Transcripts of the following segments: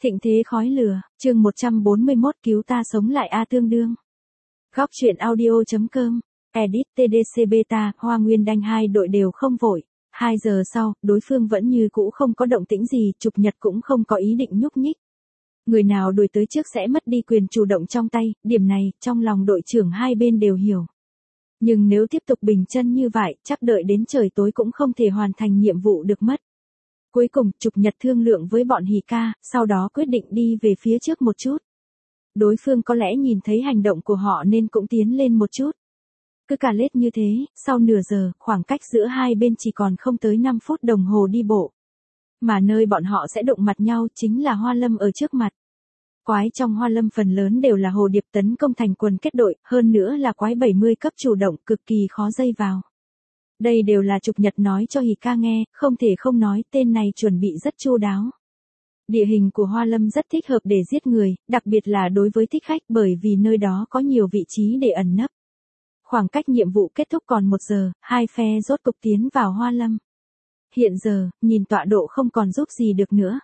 Thịnh thế khói lửa, chương 141 cứu ta sống lại A tương đương. Góc truyện audio.com, edit TDC beta, Hoa Nguyên Đanh hai đội đều không vội. 2 giờ sau, đối phương vẫn như cũ không có động tĩnh gì, Trục Nhật cũng không có ý định nhúc nhích. Người nào đuổi tới trước sẽ mất đi quyền chủ động trong tay, điểm này, trong lòng đội trưởng hai bên đều hiểu. Nhưng nếu tiếp tục bình chân như vậy, chắc đợi đến trời tối cũng không thể hoàn thành nhiệm vụ được mất. Cuối cùng, Trục Nhật thương lượng với bọn Hỉ Ca, sau đó quyết định đi về phía trước một chút. Đối phương có lẽ nhìn thấy hành động của họ nên cũng tiến lên một chút. Cứ cà lết như thế, sau nửa giờ, khoảng cách giữa hai bên chỉ còn không tới 5 phút đồng hồ đi bộ. Mà nơi bọn họ sẽ đụng mặt nhau chính là Hoa Lâm ở trước mặt. Quái trong Hoa Lâm phần lớn đều là hồ điệp tấn công thành quần kết đội, hơn nữa là quái 70 cấp chủ động, cực kỳ khó dây vào. Đây đều là Trục Nhật nói cho Hỉ Ca nghe, không thể không nói tên này chuẩn bị rất chu đáo. Địa hình của Hoa Lâm rất thích hợp để giết người, đặc biệt là đối với thích khách bởi vì nơi đó có nhiều vị trí để ẩn nấp. Khoảng cách nhiệm vụ kết thúc còn 1 giờ, hai phe rốt cục tiến vào Hoa Lâm. Hiện giờ, nhìn tọa độ không còn giúp gì được nữa.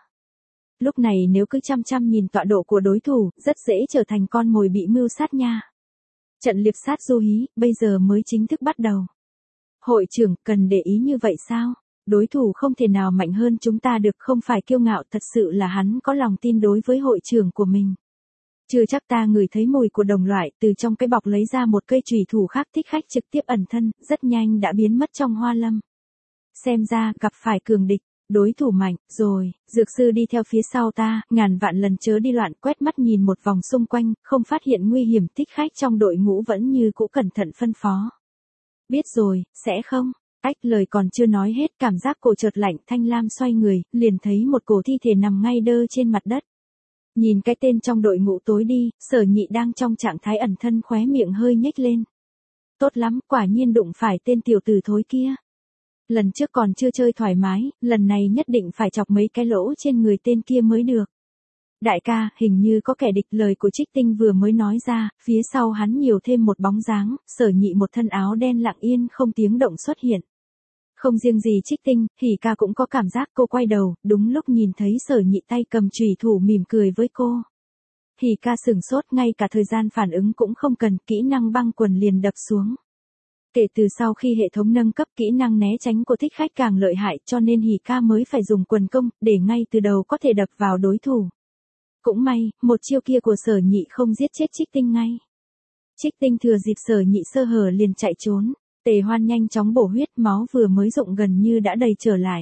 Lúc này nếu cứ chăm chăm nhìn tọa độ của đối thủ, rất dễ trở thành con mồi bị mưu sát nha. Trận liệp sát du hí, bây giờ mới chính thức bắt đầu. Hội trưởng, cần để ý như vậy sao? Đối thủ không thể nào mạnh hơn chúng ta được, không phải kiêu ngạo, thật sự là hắn có lòng tin đối với hội trưởng của mình. Chưa chắc ta ngửi thấy mùi của đồng loại, từ trong cái bọc lấy ra một cây chùy thủ khác, thích khách trực tiếp ẩn thân, rất nhanh đã biến mất trong Hoa Lâm. Xem ra, gặp phải cường địch, đối thủ mạnh, rồi, dược sư đi theo phía sau ta, ngàn vạn lần chớ đi loạn, quét mắt nhìn một vòng xung quanh, không phát hiện nguy hiểm, thích khách trong đội ngũ vẫn như cũ cẩn thận phân phó. Biết rồi, sẽ không? Ách lời còn chưa nói hết, cảm giác cổ chợt lạnh, Thanh Lam xoay người, liền thấy một cổ thi thể nằm ngay đơ trên mặt đất. Nhìn cái tên trong đội ngũ tối đi, Sở Nhị đang trong trạng thái ẩn thân, khóe miệng hơi nhếch lên. Tốt lắm, quả nhiên đụng phải tên tiểu tử thối kia. Lần trước còn chưa chơi thoải mái, lần này nhất định phải chọc mấy cái lỗ trên người tên kia mới được. Đại ca, hình như có kẻ địch, lời của Trích Tinh vừa mới nói ra, phía sau hắn nhiều thêm một bóng dáng, Sở Nhị một thân áo đen lặng yên không tiếng động xuất hiện. Không riêng gì Trích Tinh, Hỉ Ca cũng có cảm giác, cô quay đầu, đúng lúc nhìn thấy Sở Nhị tay cầm chùy thủ mỉm cười với cô. Hỉ Ca sửng sốt, ngay cả thời gian phản ứng cũng không cần, kỹ năng băng quần liền đập xuống. Kể từ sau khi hệ thống nâng cấp, kỹ năng né tránh của thích khách càng lợi hại, cho nên Hỉ Ca mới phải dùng quần công, để ngay từ đầu có thể đập vào đối thủ. Cũng may, một chiêu kia của Sở Nhị không giết chết Trích Tinh ngay. Trích Tinh thừa dịp Sở Nhị sơ hở liền chạy trốn. Tề Hoan nhanh chóng bổ huyết, máu vừa mới rụng gần như đã đầy trở lại.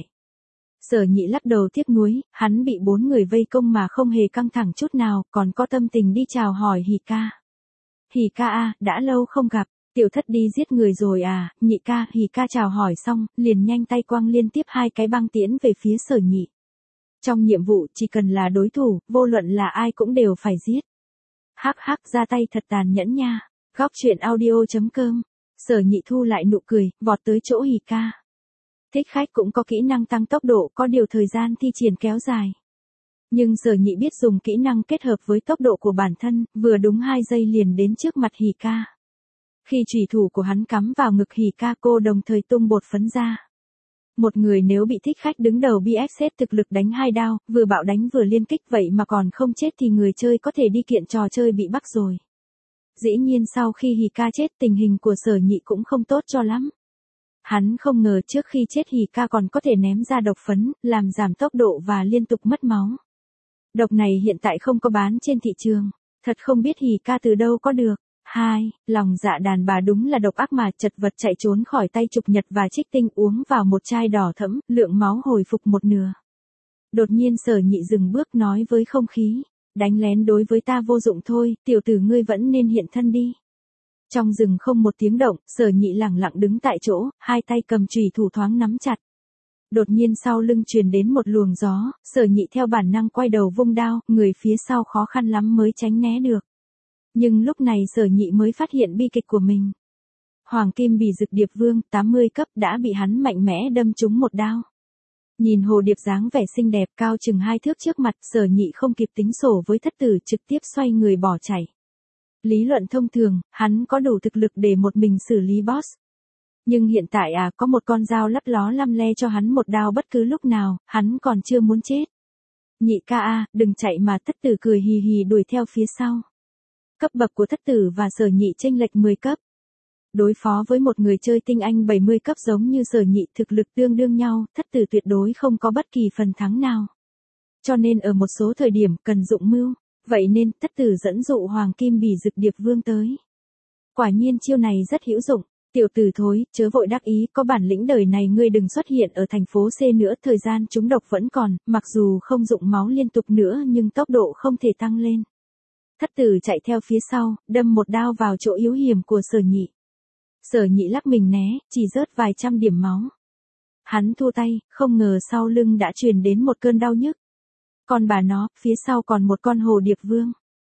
Sở Nhị lắc đầu tiếc nuối, hắn bị 4 người vây công mà không hề căng thẳng chút nào, còn có tâm tình đi chào hỏi Hỉ Ca. Hỉ Ca a, đã lâu không gặp, tiểu thất đi giết người rồi à? Nhị ca. Hỉ Ca chào hỏi xong, liền nhanh tay quăng liên tiếp 2 cái băng tiễn về phía Sở Nhị. Trong nhiệm vụ, chỉ cần là đối thủ, vô luận là ai cũng đều phải giết. Hắc hắc, ra tay thật tàn nhẫn nha. Góc truyện audio.com. Sở Nhị thu lại nụ cười, vọt tới chỗ Hỉ Ca. Thích khách cũng có kỹ năng tăng tốc độ, có điều thời gian thi triển kéo dài. Nhưng Sở Nhị biết dùng kỹ năng kết hợp với tốc độ của bản thân, vừa đúng 2 giây liền đến trước mặt Hỉ Ca. Khi chùy thủ của hắn cắm vào ngực Hỉ Ca, cô đồng thời tung bột phấn ra. Một người nếu bị thích khách đứng đầu BXS thực lực đánh 2 đao, vừa bạo đánh vừa liên kích vậy mà còn không chết thì người chơi có thể đi kiện trò chơi bị bắt rồi. Dĩ nhiên sau khi Hỉ Ca chết, tình hình của Sở Nhị cũng không tốt cho lắm. Hắn không ngờ trước khi chết Hỉ Ca còn có thể ném ra độc phấn, làm giảm tốc độ và liên tục mất máu. Độc này hiện tại không có bán trên thị trường, thật không biết Hỉ Ca từ đâu có được. 2. Lòng dạ đàn bà đúng là độc ác mà, chật vật chạy trốn khỏi tay Trục Nhật và Trích Tinh, uống vào một chai đỏ thẫm, lượng máu hồi phục một nửa. Đột nhiên Sở Nhị dừng bước nói với không khí. Đánh lén đối với ta vô dụng thôi, tiểu tử ngươi vẫn nên hiện thân đi. Trong rừng không một tiếng động, Sở Nhị lẳng lặng đứng tại chỗ, 2 tay cầm chùy thủ thoáng nắm chặt. Đột nhiên sau lưng truyền đến một luồng gió, Sở Nhị theo bản năng quay đầu vung đao, người phía sau khó khăn lắm mới tránh né được. Nhưng lúc này Sở Nhị mới phát hiện bi kịch của mình. Hoàng Kim Bỉ Dực Điệp Vương, 80 cấp đã bị hắn mạnh mẽ đâm trúng một đao. Nhìn hồ điệp dáng vẻ xinh đẹp cao chừng 2 thước trước mặt, Sở Nhị không kịp tính sổ với thất tử, trực tiếp xoay người bỏ chạy. Lý luận thông thường, hắn có đủ thực lực để một mình xử lý boss. Nhưng hiện tại có một con dao lấp ló lăm le cho hắn một đao bất cứ lúc nào, hắn còn chưa muốn chết. Nhị ca a, đừng chạy mà. Thất tử cười hì hì đuổi theo phía sau. Cấp bậc của thất tử và Sở Nhị chênh lệch 10 cấp. Đối phó với một người chơi tinh anh 70 cấp giống như Sở Nhị thực lực tương đương nhau, thất tử tuyệt đối không có bất kỳ phần thắng nào. Cho nên ở một số thời điểm cần dụng mưu, vậy nên thất tử dẫn dụ Hoàng Kim Bỉ Dực Điệp Vương tới. Quả nhiên chiêu này rất hữu dụng. Tiểu tử thối, chớ vội đắc ý, có bản lĩnh đời này ngươi đừng xuất hiện ở thành phố C nữa, thời gian trúng độc vẫn còn, mặc dù không dụng máu liên tục nữa nhưng tốc độ không thể tăng lên. Thất tử chạy theo phía sau, đâm một đao vào chỗ yếu hiểm của Sở Nhị. Sở Nhị lắc mình né, chỉ rớt vài trăm điểm máu. Hắn thua tay, không ngờ sau lưng đã truyền đến một cơn đau nhức. Còn bà nó, phía sau còn một con hồ điệp vương.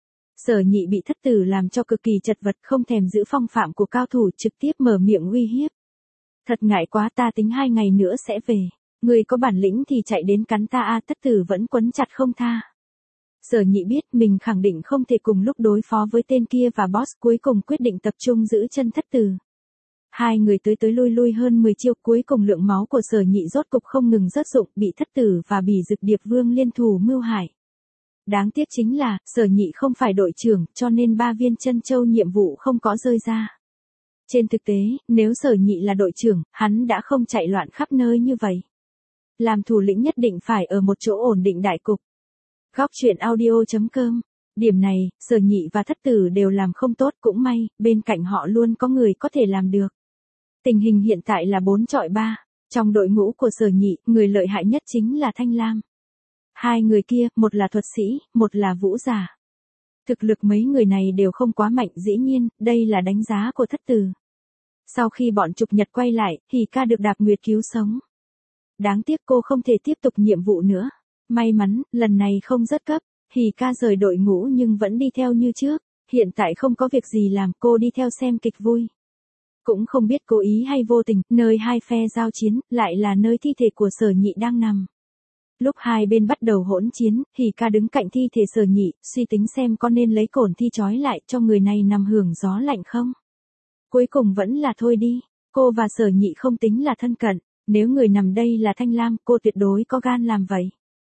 Sở Nhị bị thất tử làm cho cực kỳ chật vật, không thèm giữ phong phạm của cao thủ, trực tiếp mở miệng uy hiếp. Thật ngại quá, ta tính 2 ngày nữa sẽ về. Người có bản lĩnh thì chạy đến cắn ta a. Thất tử vẫn quấn chặt không tha. Sở Nhị biết mình khẳng định không thể cùng lúc đối phó với tên kia và boss, cuối cùng quyết định tập trung giữ chân thất tử. Hai người tới lui lui hơn 10 chiêu, cuối cùng lượng máu của Sở Nhị rốt cục không ngừng rớt dụng, bị thất tử và Bỉ Dực Điệp Vương liên thủ mưu hại. Đáng tiếc chính là, Sở Nhị không phải đội trưởng, cho nên 3 viên chân châu nhiệm vụ không có rơi ra. Trên thực tế, nếu Sở Nhị là đội trưởng, hắn đã không chạy loạn khắp nơi như vậy. Làm thủ lĩnh nhất định phải ở một chỗ ổn định đại cục. Góc truyện audio.com. Điểm này, Sở Nhị và thất tử đều làm không tốt, cũng may, bên cạnh họ luôn có người có thể làm được. Tình hình hiện tại là 4-3. Trong đội ngũ của Sở Nhị, người lợi hại nhất chính là Thanh Lam. Hai người kia, một là thuật sĩ, một là vũ giả. Thực lực mấy người này đều không quá mạnh, dĩ nhiên, đây là đánh giá của thất tử. Sau khi bọn Trục Nhật quay lại, thì ca được Đạp Nguyệt cứu sống. Đáng tiếc cô không thể tiếp tục nhiệm vụ nữa. May mắn, lần này không rớt cấp, Hỉ ca rời đội ngũ nhưng vẫn đi theo như trước. Hiện tại không có việc gì làm, cô đi theo xem kịch vui. Cũng không biết cố ý hay vô tình, nơi hai phe giao chiến, lại là nơi thi thể của Sở Nhị đang nằm. Lúc hai bên bắt đầu hỗn chiến, Hỉ ca đứng cạnh thi thể Sở Nhị, suy tính xem có nên lấy cổn thi trói lại cho người này nằm hưởng gió lạnh không. Cuối cùng vẫn là thôi đi, cô và Sở Nhị không tính là thân cận, nếu người nằm đây là Thanh Lam, cô tuyệt đối có gan làm vậy.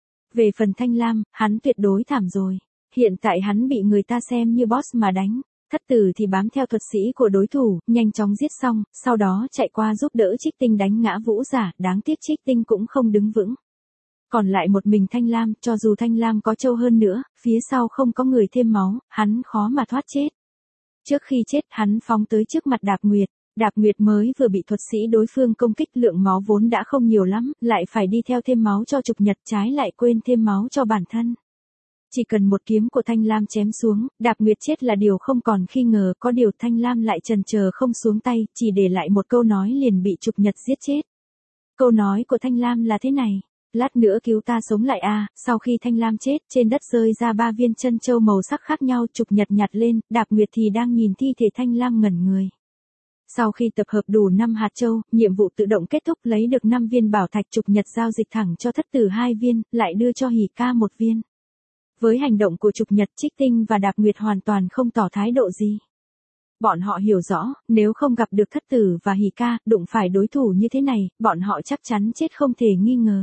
Về phần Thanh Lam, hắn tuyệt đối thảm rồi, hiện tại hắn bị người ta xem như boss mà đánh. Thất tử thì bám theo thuật sĩ của đối thủ, nhanh chóng giết xong, sau đó chạy qua giúp đỡ Trích Tinh đánh ngã vũ giả, đáng tiếc Trích Tinh cũng không đứng vững. Còn lại một mình Thanh Lam, cho dù Thanh Lam có trâu hơn nữa, phía sau không có người thêm máu, hắn khó mà thoát chết. Trước khi chết, hắn phóng tới trước mặt Đạp Nguyệt. Đạp Nguyệt mới vừa bị thuật sĩ đối phương công kích, lượng máu vốn đã không nhiều lắm, lại phải đi theo thêm máu cho Trục Nhật, trái lại quên thêm máu cho bản thân. Chỉ cần một kiếm của Thanh Lam chém xuống, Đạp Nguyệt chết là điều không còn nghi ngờ, có điều Thanh Lam lại chần chờ không xuống tay, chỉ để lại một câu nói liền bị Trục Nhật giết chết. Câu nói của Thanh Lam là thế này: lát nữa cứu ta sống lại a. Sau khi Thanh Lam chết, trên đất rơi ra 3 viên chân châu màu sắc khác nhau, Trục Nhật nhặt lên, Đạp Nguyệt thì đang nhìn thi thể Thanh Lam ngẩn người. Sau khi tập hợp đủ 5 hạt châu, nhiệm vụ tự động kết thúc, lấy được 5 viên bảo thạch, Trục Nhật giao dịch thẳng cho thất tử 2 viên, lại đưa cho Hỉ ca 1 viên. Với hành động của Trục Nhật, Trích Tinh và Đạp Nguyệt hoàn toàn không tỏ thái độ gì. Bọn họ hiểu rõ, nếu không gặp được thất tử và Hỉ ca, đụng phải đối thủ như thế này, bọn họ chắc chắn chết không thể nghi ngờ.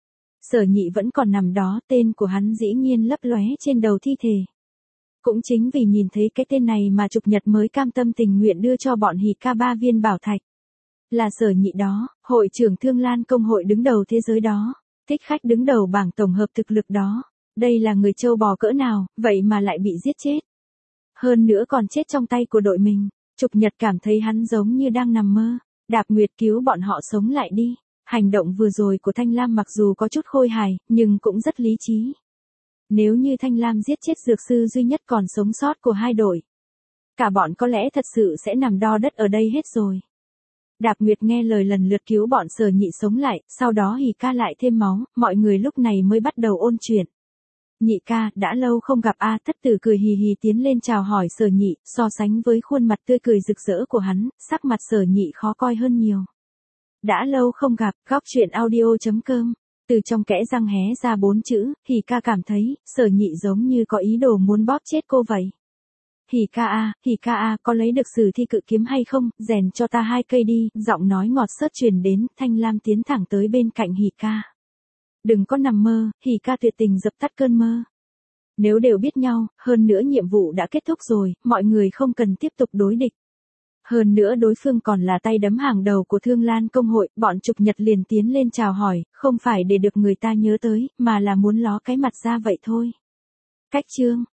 Sở Nhị vẫn còn nằm đó, tên của hắn dĩ nhiên lấp lóe trên đầu thi thể. Cũng chính vì nhìn thấy cái tên này mà Trục Nhật mới cam tâm tình nguyện đưa cho bọn Hỉ ca 3 viên bảo thạch. Là Sở Nhị đó, hội trưởng Thương Lan công hội đứng đầu thế giới đó, thích khách đứng đầu bảng tổng hợp thực lực đó. Đây là người trâu bò cỡ nào, vậy mà lại bị giết chết. Hơn nữa còn chết trong tay của đội mình. Trục Nhật cảm thấy hắn giống như đang nằm mơ. Đạp Nguyệt cứu bọn họ sống lại đi. Hành động vừa rồi của Thanh Lam mặc dù có chút khôi hài, nhưng cũng rất lý trí. Nếu như Thanh Lam giết chết dược sư duy nhất còn sống sót của hai đội, cả bọn có lẽ thật sự sẽ nằm đo đất ở đây hết rồi. Đạp Nguyệt nghe lời lần lượt cứu bọn Sở Nhị sống lại, sau đó Hỉ ca lại thêm máu, mọi người lúc này mới bắt đầu ôn chuyện. Nhị ca, đã lâu không gặp a. Thất tử cười hì hì tiến lên chào hỏi Sở Nhị, so sánh với khuôn mặt tươi cười rực rỡ của hắn, sắc mặt Sở Nhị khó coi hơn nhiều. Đã lâu không gặp, góc truyện audio.com. Từ trong kẽ răng hé ra 4 chữ, Hỉ ca cảm thấy, Sở Nhị giống như có ý đồ muốn bóp chết cô vậy. Hỉ ca a, có lấy được Sử Thi Cự Kiếm hay không, rèn cho ta 2 cây đi, giọng nói ngọt xớt truyền đến, Thanh Lam tiến thẳng tới bên cạnh Hỉ ca. Đừng có nằm mơ, Hỉ ca tuyệt tình dập tắt cơn mơ. Nếu đều biết nhau, hơn nữa nhiệm vụ đã kết thúc rồi, mọi người không cần tiếp tục đối địch. Hơn nữa đối phương còn là tay đấm hàng đầu của Thương Lan công hội, bọn Trục Nhật liền tiến lên chào hỏi, không phải để được người ta nhớ tới, mà là muốn ló cái mặt ra vậy thôi. Cách chương